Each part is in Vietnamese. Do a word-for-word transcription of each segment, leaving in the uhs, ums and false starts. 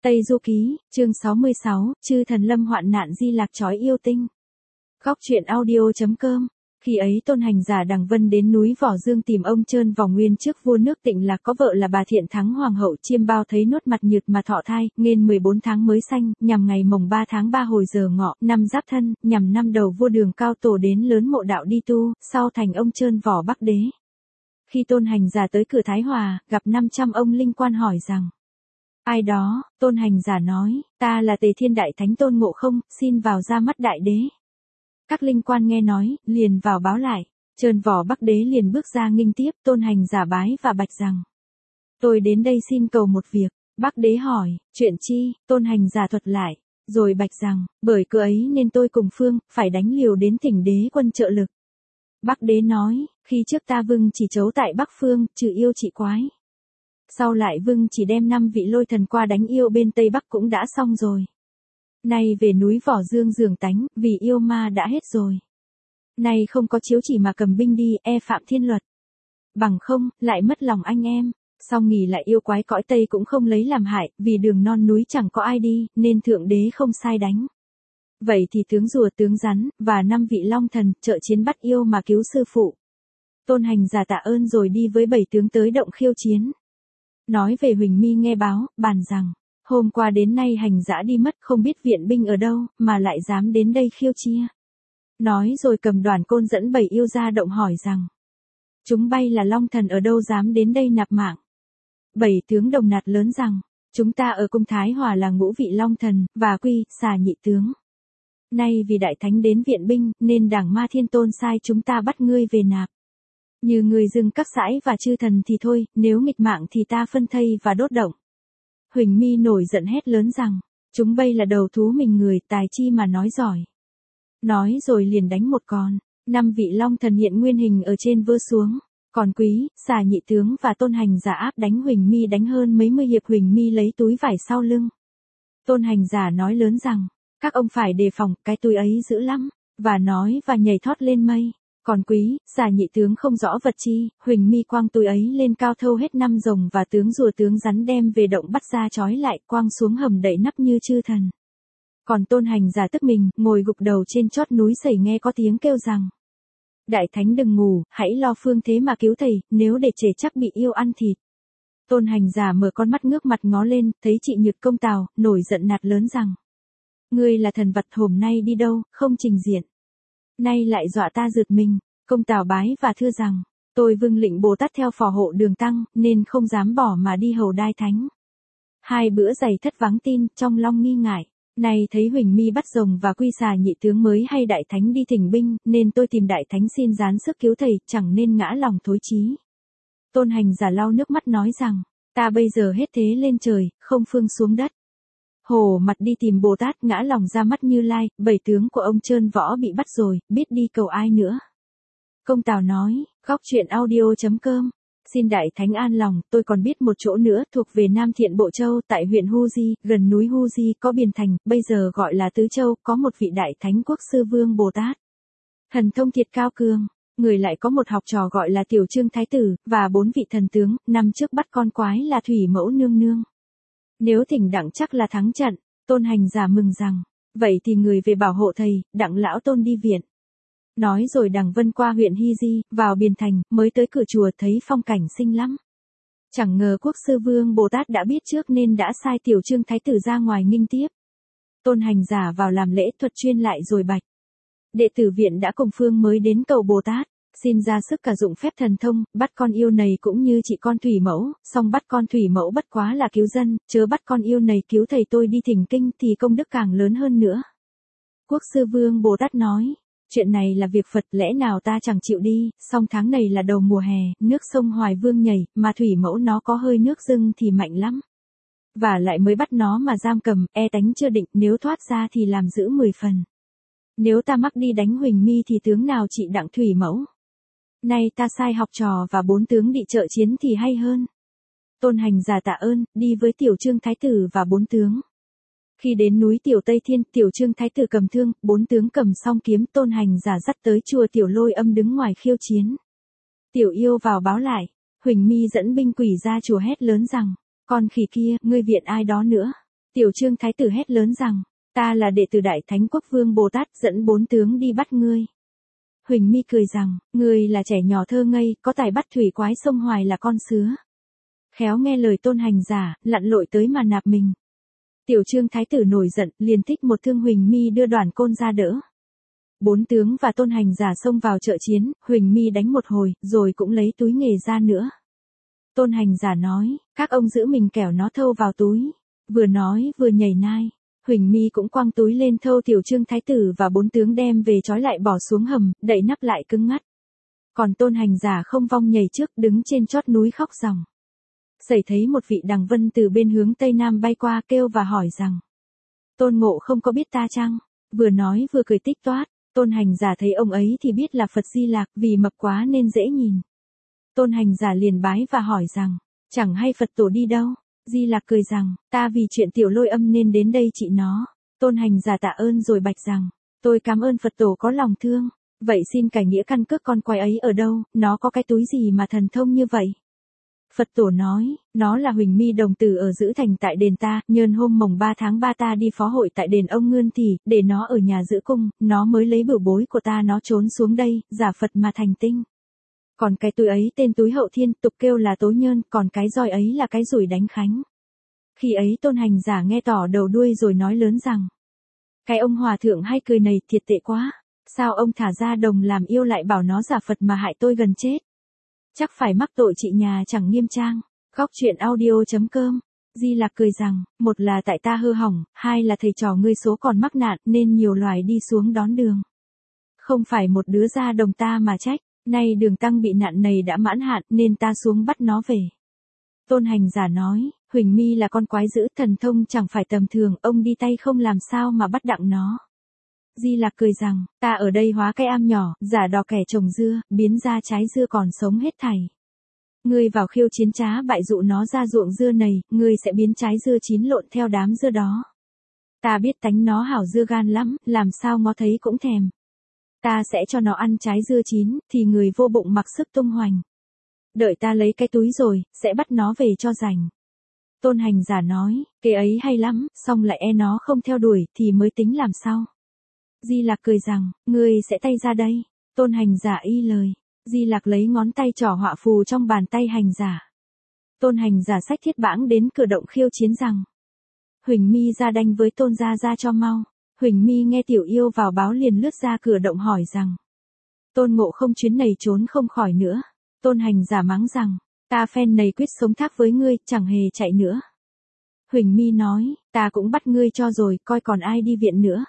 Tây Du Ký, chương sáu mươi sáu, chư thần lâm hoạn nạn di lạc chói yêu tinh. Góc truyện audio.com. Khi ấy Tôn Hành Giả Đằng Vân đến núi Võ Dương tìm ông Trơn Vòng Nguyên trước vua nước Tịnh Lạc có vợ là bà Thiện Thắng hoàng hậu chiêm bao thấy nốt mặt nhược mà thọ thai, nghên mười bốn tháng mới sanh, nhằm ngày mồng ba tháng ba hồi giờ ngọ, năm Giáp Thân, nhằm năm đầu vua Đường Cao Tổ đến lớn mộ đạo đi tu, sau thành ông Trơn Võ Bắc Đế. Khi Tôn Hành Giả tới cửa Thái Hòa, gặp năm trăm ông linh quan hỏi rằng: ai đó? Tôn Hành Giả nói: ta là Tề Thiên Đại Thánh Tôn Ngộ Không, xin vào ra mắt đại đế. Các linh quan nghe nói, liền vào báo lại. Trơn Võ Bắc Đế liền bước ra nghênh tiếp. Tôn Hành Giả bái và bạch rằng: tôi đến đây xin cầu một việc. Bắc Đế hỏi: chuyện chi? Tôn Hành Giả thuật lại, rồi bạch rằng: bởi cớ ấy nên tôi cùng phương, phải đánh liều đến thỉnh đế quân trợ lực. Bắc Đế nói: khi trước ta vâng chỉ trấu tại Bắc Phương, trừ yêu trị quái. Sau lại vâng chỉ đem năm vị lôi thần qua đánh yêu bên Tây Bắc cũng đã xong rồi. Nay về núi Võ Dương giường tánh, vì yêu ma đã hết rồi. Nay không có chiếu chỉ mà cầm binh đi, e phạm thiên luật. Bằng không, lại mất lòng anh em. Xong nghỉ lại yêu quái cõi Tây cũng không lấy làm hại, vì đường non núi chẳng có ai đi, nên thượng đế không sai đánh. Vậy thì tướng rùa tướng rắn, và năm vị long thần, trợ chiến bắt yêu mà cứu sư phụ. Tôn Hành Giả tạ ơn rồi đi với bảy tướng tới động khiêu chiến. Nói về Huỳnh Mi nghe báo, bàn rằng: hôm qua đến nay Hành Giả đi mất, không biết viện binh ở đâu, mà lại dám đến đây khiêu chia. Nói rồi cầm đoàn côn dẫn bảy yêu ra động hỏi rằng: chúng bay là long thần ở đâu dám đến đây nạp mạng? Bảy tướng đồng nạt lớn rằng: chúng ta ở cung Thái Hòa là ngũ vị long thần, và quy, xà nhị tướng. Nay vì đại thánh đến viện binh, nên đảng Ma Thiên Tôn sai chúng ta bắt ngươi về nạp. Như người dưng các sãi và chư thần thì thôi, nếu nghịch mạng thì ta phân thây và đốt động. Huỳnh Mi nổi giận hét lớn rằng: chúng bây là đầu thú mình người, tài chi mà nói giỏi. Nói rồi liền đánh một con. Năm vị long thần hiện nguyên hình ở trên vơ xuống. Còn quý, xà nhị tướng và Tôn Hành Giả áp đánh Huỳnh Mi đánh hơn mấy mươi hiệp. Huỳnh Mi lấy túi vải sau lưng. Tôn Hành Giả nói lớn rằng: các ông phải đề phòng, cái túi ấy dữ lắm. Và nói và nhảy thoát lên mây. Còn quý, xà nhị tướng không rõ vật chi, Huỳnh Mi quang túi ấy lên cao thâu hết năm rồng và tướng rùa tướng rắn đem về động bắt ra trói lại, quang xuống hầm đậy nắp như chư thần. Còn Tôn Hành Giả tức mình, ngồi gục đầu trên chót núi sẩy nghe có tiếng kêu rằng: đại thánh đừng ngủ, hãy lo phương thế mà cứu thầy, nếu để trễ chắc bị yêu ăn thịt. Tôn Hành Giả mở con mắt ngước mặt ngó lên, thấy chị Nhược Công Tào, nổi giận nạt lớn rằng: ngươi là thần vật hôm nay đi đâu, không trình diện. Nay lại dọa ta rượt mình. Công Tào bái và thưa rằng: tôi vâng lệnh Bồ Tát theo phò hộ Đường Tăng, nên không dám bỏ mà đi hầu đai thánh. Hai bữa giày thất vắng tin, trong long nghi ngại. Nay thấy Huỳnh Mi bắt rồng và quy xà nhị tướng mới hay đại thánh đi thỉnh binh, nên tôi tìm đại thánh xin gián sức cứu thầy, chẳng nên ngã lòng thối chí. Tôn Hành Giả lau nước mắt nói rằng: ta bây giờ hết thế lên trời, không phương xuống đất. Hồ mặt đi tìm Bồ Tát, ngã lòng ra mắt Như Lai, bảy tướng của ông Trơn Võ bị bắt rồi, biết đi cầu ai nữa. Công Tào nói: góc truyện audio.com. Xin đại thánh an lòng, tôi còn biết một chỗ nữa, thuộc về Nam Thiện Bộ Châu, tại huyện Hu Di, gần núi Hu Di, có Biền Thành, bây giờ gọi là Tứ Châu, có một vị đại thánh quốc sư Vương Bồ Tát. Thần thông thiệt cao cường. Người lại có một học trò gọi là Tiểu Trương Thái Tử, và bốn vị thần tướng, năm trước bắt con quái là Thủy Mẫu Nương Nương. Nếu thỉnh đặng chắc là thắng trận. Tôn Hành Giả mừng rằng: vậy thì người về bảo hộ thầy, đặng lão tôn đi viện. Nói rồi đằng vân qua huyện Hy Di, vào Biền Thành, mới tới cửa chùa thấy phong cảnh xinh lắm. Chẳng ngờ quốc sư Vương Bồ Tát đã biết trước nên đã sai Tiểu Trương Thái Tử ra ngoài nghênh tiếp. Tôn Hành Giả vào làm lễ thuật chuyên lại rồi bạch: đệ tử viện đã cùng phương mới đến cầu Bồ Tát, xin ra sức cả dụng phép thần thông, bắt con yêu này cũng như chị con Thủy Mẫu, song bắt con Thủy Mẫu bất quá là cứu dân, chớ bắt con yêu này cứu thầy tôi đi thỉnh kinh thì công đức càng lớn hơn nữa. Quốc sư Vương Bồ Tát nói: chuyện này là việc Phật, lẽ nào ta chẳng chịu đi, song tháng này là đầu mùa hè, nước sông Hoài Vương nhảy, mà Thủy Mẫu nó có hơi nước dưng thì mạnh lắm. Và lại mới bắt nó mà giam cầm, e tánh chưa định, nếu thoát ra thì làm giữ mười phần. Nếu ta mắc đi đánh Huỳnh Mi thì tướng nào trị đặng Thủy Mẫu. Nay ta sai học trò và bốn tướng đi trợ chiến thì hay hơn. Tôn Hành Giả tạ ơn, đi với Tiểu Trương Thái Tử và bốn tướng. Khi đến núi Tiểu Tây Thiên, Tiểu Trương Thái Tử cầm thương, bốn tướng cầm song kiếm. Tôn Hành Giả dắt tới chùa Tiểu Lôi Âm đứng ngoài khiêu chiến. Tiểu yêu vào báo lại, Huỳnh Mi dẫn binh quỷ ra chùa hét lớn rằng: con khỉ kia, ngươi viện ai đó nữa? Tiểu Trương Thái tử hét lớn rằng, ta là đệ tử Đại Thánh Quốc Vương Bồ Tát dẫn bốn tướng đi bắt ngươi. Huỳnh Mi cười rằng, ngươi là trẻ nhỏ thơ ngây, có tài bắt thủy quái sông Hoài là con sứa. Khéo nghe lời tôn hành giả, lặn lội tới mà nạp mình. Tiểu Trương Thái tử nổi giận, liền thích một thương Huỳnh Mi đưa Đoàn Côn ra đỡ. Bốn tướng và tôn hành giả xông vào trợ chiến, Huỳnh Mi đánh một hồi, rồi cũng lấy túi nghề ra nữa. Tôn hành giả nói, các ông giữ mình kẻo nó thâu vào túi. Vừa nói vừa nhảy nai. Huỳnh Mi cũng quăng túi lên thâu Tiểu Trương Thái tử và bốn tướng đem về trói lại bỏ xuống hầm, đậy nắp lại cứng ngắt. Còn tôn hành giả không vong nhảy trước đứng trên chót núi khóc ròng. Sẩy thấy một vị đằng vân từ bên hướng tây nam bay qua kêu và hỏi rằng, Tôn Ngộ không có biết ta chăng? Vừa nói vừa cười tích toát. Tôn hành giả thấy ông ấy thì biết là Phật Di Lạc, vì mập quá nên dễ nhìn. Tôn hành giả liền bái và hỏi rằng, chẳng hay Phật tổ đi đâu? Di Lạc cười rằng, ta vì chuyện tiểu lôi âm nên đến đây trị nó. Tôn hành giả tạ ơn rồi bạch rằng, tôi cảm ơn Phật tổ có lòng thương. Vậy xin cải nghĩa căn cước con quái ấy ở đâu, nó có cái túi gì mà thần thông như vậy? Phật tổ nói, nó là Huỳnh Mi đồng tử ở giữ thành tại đền ta, nhơn hôm mồng ba tháng ba ta đi phó hội tại đền ông Ngươn thì, để nó ở nhà giữ cung, nó mới lấy bửu bối của ta nó trốn xuống đây, giả Phật mà thành tinh. Còn cái túi ấy tên túi hậu thiên, tục kêu là tố nhơn, còn cái roi ấy là cái rủi đánh khánh. Khi ấy tôn hành giả nghe tỏ đầu đuôi rồi nói lớn rằng, cái ông hòa thượng hay cười này thiệt tệ quá, sao ông thả ra đồng làm yêu lại bảo nó giả Phật mà hại tôi gần chết. Chắc phải mắc tội chị nhà chẳng nghiêm trang. Góc truyện audio.com. Di Lạc cười rằng, một là tại ta hư hỏng, hai là thầy trò ngươi số còn mắc nạn nên nhiều loài đi xuống đón đường. Không phải một đứa ra đồng ta mà trách, nay đường tăng bị nạn này đã mãn hạn nên ta xuống bắt nó về. Tôn hành giả nói, Huỳnh Mi là con quái dữ, thần thông chẳng phải tầm thường, ông đi tay không làm sao mà bắt đặng nó. Di Lạc cười rằng, ta ở đây hóa cái am nhỏ, giả đò kẻ trồng dưa, biến ra trái dưa còn sống hết thảy. Ngươi vào khiêu chiến trá bại dụ nó ra ruộng dưa này, ngươi sẽ biến trái dưa chín lộn theo đám dưa đó. Ta biết tánh nó hảo dưa gan lắm, làm sao ngó thấy cũng thèm. Ta sẽ cho nó ăn trái dưa chín, thì người vô bụng mặc sức tung hoành. Đợi ta lấy cái túi rồi, sẽ bắt nó về cho rảnh. Tôn hành giả nói, cái ấy hay lắm, xong lại e nó không theo đuổi, thì mới tính làm sao. Di Lạc cười rằng, ngươi sẽ tay ra đây. Tôn hành giả y lời. Di Lạc lấy ngón tay trỏ họa phù trong bàn tay hành giả. Tôn hành giả xách thiết bảng đến cửa động khiêu chiến rằng, Huỳnh Mi ra đanh với Tôn gia ra cho mau. Huỳnh Mi nghe tiểu yêu vào báo liền lướt ra cửa động hỏi rằng, Tôn Ngộ không chuyến này trốn không khỏi nữa. Tôn hành giả mắng rằng, ta phen này quyết sống thác với ngươi, chẳng hề chạy nữa. Huỳnh Mi nói, ta cũng bắt ngươi cho rồi, coi còn ai đi viện nữa.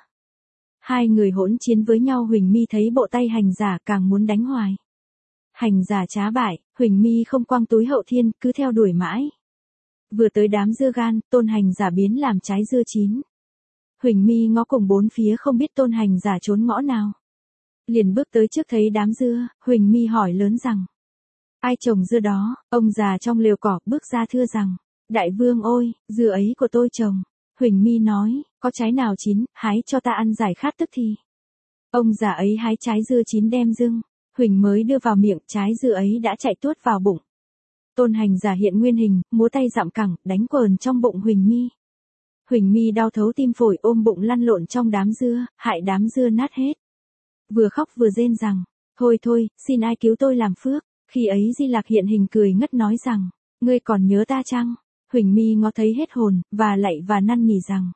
Hai người hỗn chiến với nhau, Huỳnh Mi thấy bộ tay hành giả càng muốn đánh hoài. Hành giả trá bại, Huỳnh Mi không quăng túi hậu thiên, cứ theo đuổi mãi. Vừa tới đám dưa gan, tôn hành giả biến làm trái dưa chín. Huỳnh Mi ngó cùng bốn phía không biết tôn hành giả trốn ngõ nào. Liền bước tới trước thấy đám dưa, Huỳnh Mi hỏi lớn rằng, ai trồng dưa đó? Ông già trong lều cỏ bước ra thưa rằng, đại vương ôi, dưa ấy của tôi trồng. Huỳnh Mi nói, có trái nào chín, hái cho ta ăn giải khát tức thì. Ông già ấy hái trái dưa chín đem dưng. Huỳnh mới đưa vào miệng, trái dưa ấy đã chạy tuốt vào bụng. Tôn hành giả hiện nguyên hình, múa tay dặm cẳng, đánh quờn trong bụng Huỳnh Mi. Huỳnh Mi đau thấu tim phổi, ôm bụng lăn lộn trong đám dưa, hại đám dưa nát hết. Vừa khóc vừa rên rằng, thôi thôi, xin ai cứu tôi làm phước. Khi ấy Di Lạc hiện hình cười ngất nói rằng, ngươi còn nhớ ta chăng? Huỳnh Mi ngó thấy hết hồn, và lạy và năn nỉ rằng,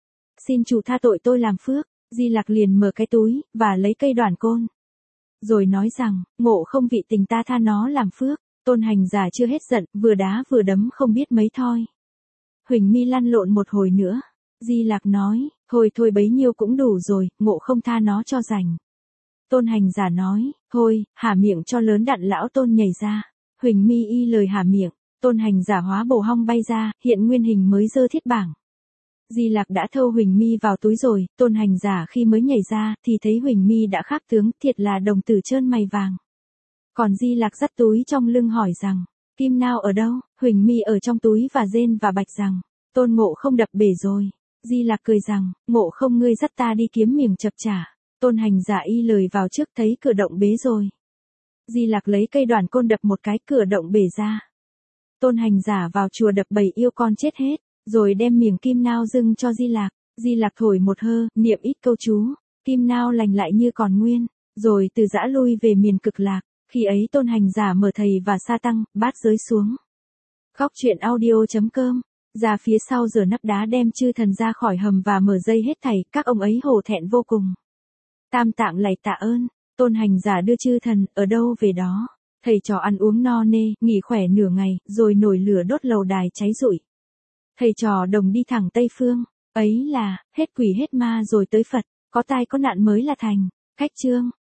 xin chủ tha tội tôi làm phước. Di Lạc liền mở cái túi, và lấy cây Đoàn Côn. Rồi nói rằng, Ngộ không vị tình ta tha nó làm phước. Tôn hành giả chưa hết giận, vừa đá vừa đấm không biết mấy thoi. Huỳnh Mi lăn lộn một hồi nữa. Di Lạc nói, thôi thôi bấy nhiêu cũng đủ rồi, Ngộ không tha nó cho rảnh. Tôn hành giả nói, thôi, hả miệng cho lớn đặn lão Tôn nhảy ra. Huỳnh Mi y lời hả miệng. Tôn hành giả hóa bồ hong bay ra, hiện nguyên hình mới giơ thiết bảng. Di Lạc đã thâu Huỳnh Mi vào túi rồi, tôn hành giả khi mới nhảy ra, thì thấy Huỳnh Mi đã khác tướng, thiệt là đồng tử trơn mày vàng. Còn Di Lạc dắt túi trong lưng hỏi rằng, kim nao ở đâu? Huỳnh Mi ở trong túi và rên và bạch rằng, Tôn Ngộ không đập bể rồi. Di Lạc cười rằng, Ngộ không ngươi dắt ta đi kiếm miếng chập chả. Tôn hành giả y lời vào trước thấy cửa động bế rồi. Di Lạc lấy cây Đoàn Côn đập một cái, cửa động bể ra. Tôn hành giả vào chùa đập bầy yêu con chết hết. rồi đem miếng kim nao dâng cho Di Lạc. Di Lạc thổi một hơ, niệm ít câu chú, kim nao lành lại như còn nguyên, rồi từ giã lui về miền Cực Lạc. Khi ấy Tôn Hành Giả mở thầy và sa tăng, bát giới xuống. Góc truyện audio chấm com. Ra phía sau giở nắp đá đem chư thần ra khỏi hầm và mở dây hết thảy, các ông ấy hổ thẹn vô cùng. Tam Tạng lạy tạ ơn, Tôn Hành Giả đưa chư thần, ở đâu về đó. Thầy trò ăn uống no nê, nghỉ khỏe nửa ngày, rồi nổi lửa đốt lầu đài cháy rụi. Thầy trò đồng đi thẳng Tây Phương, ấy là, hết quỷ hết ma rồi tới Phật, có tai có nạn mới là thành. Khách chương.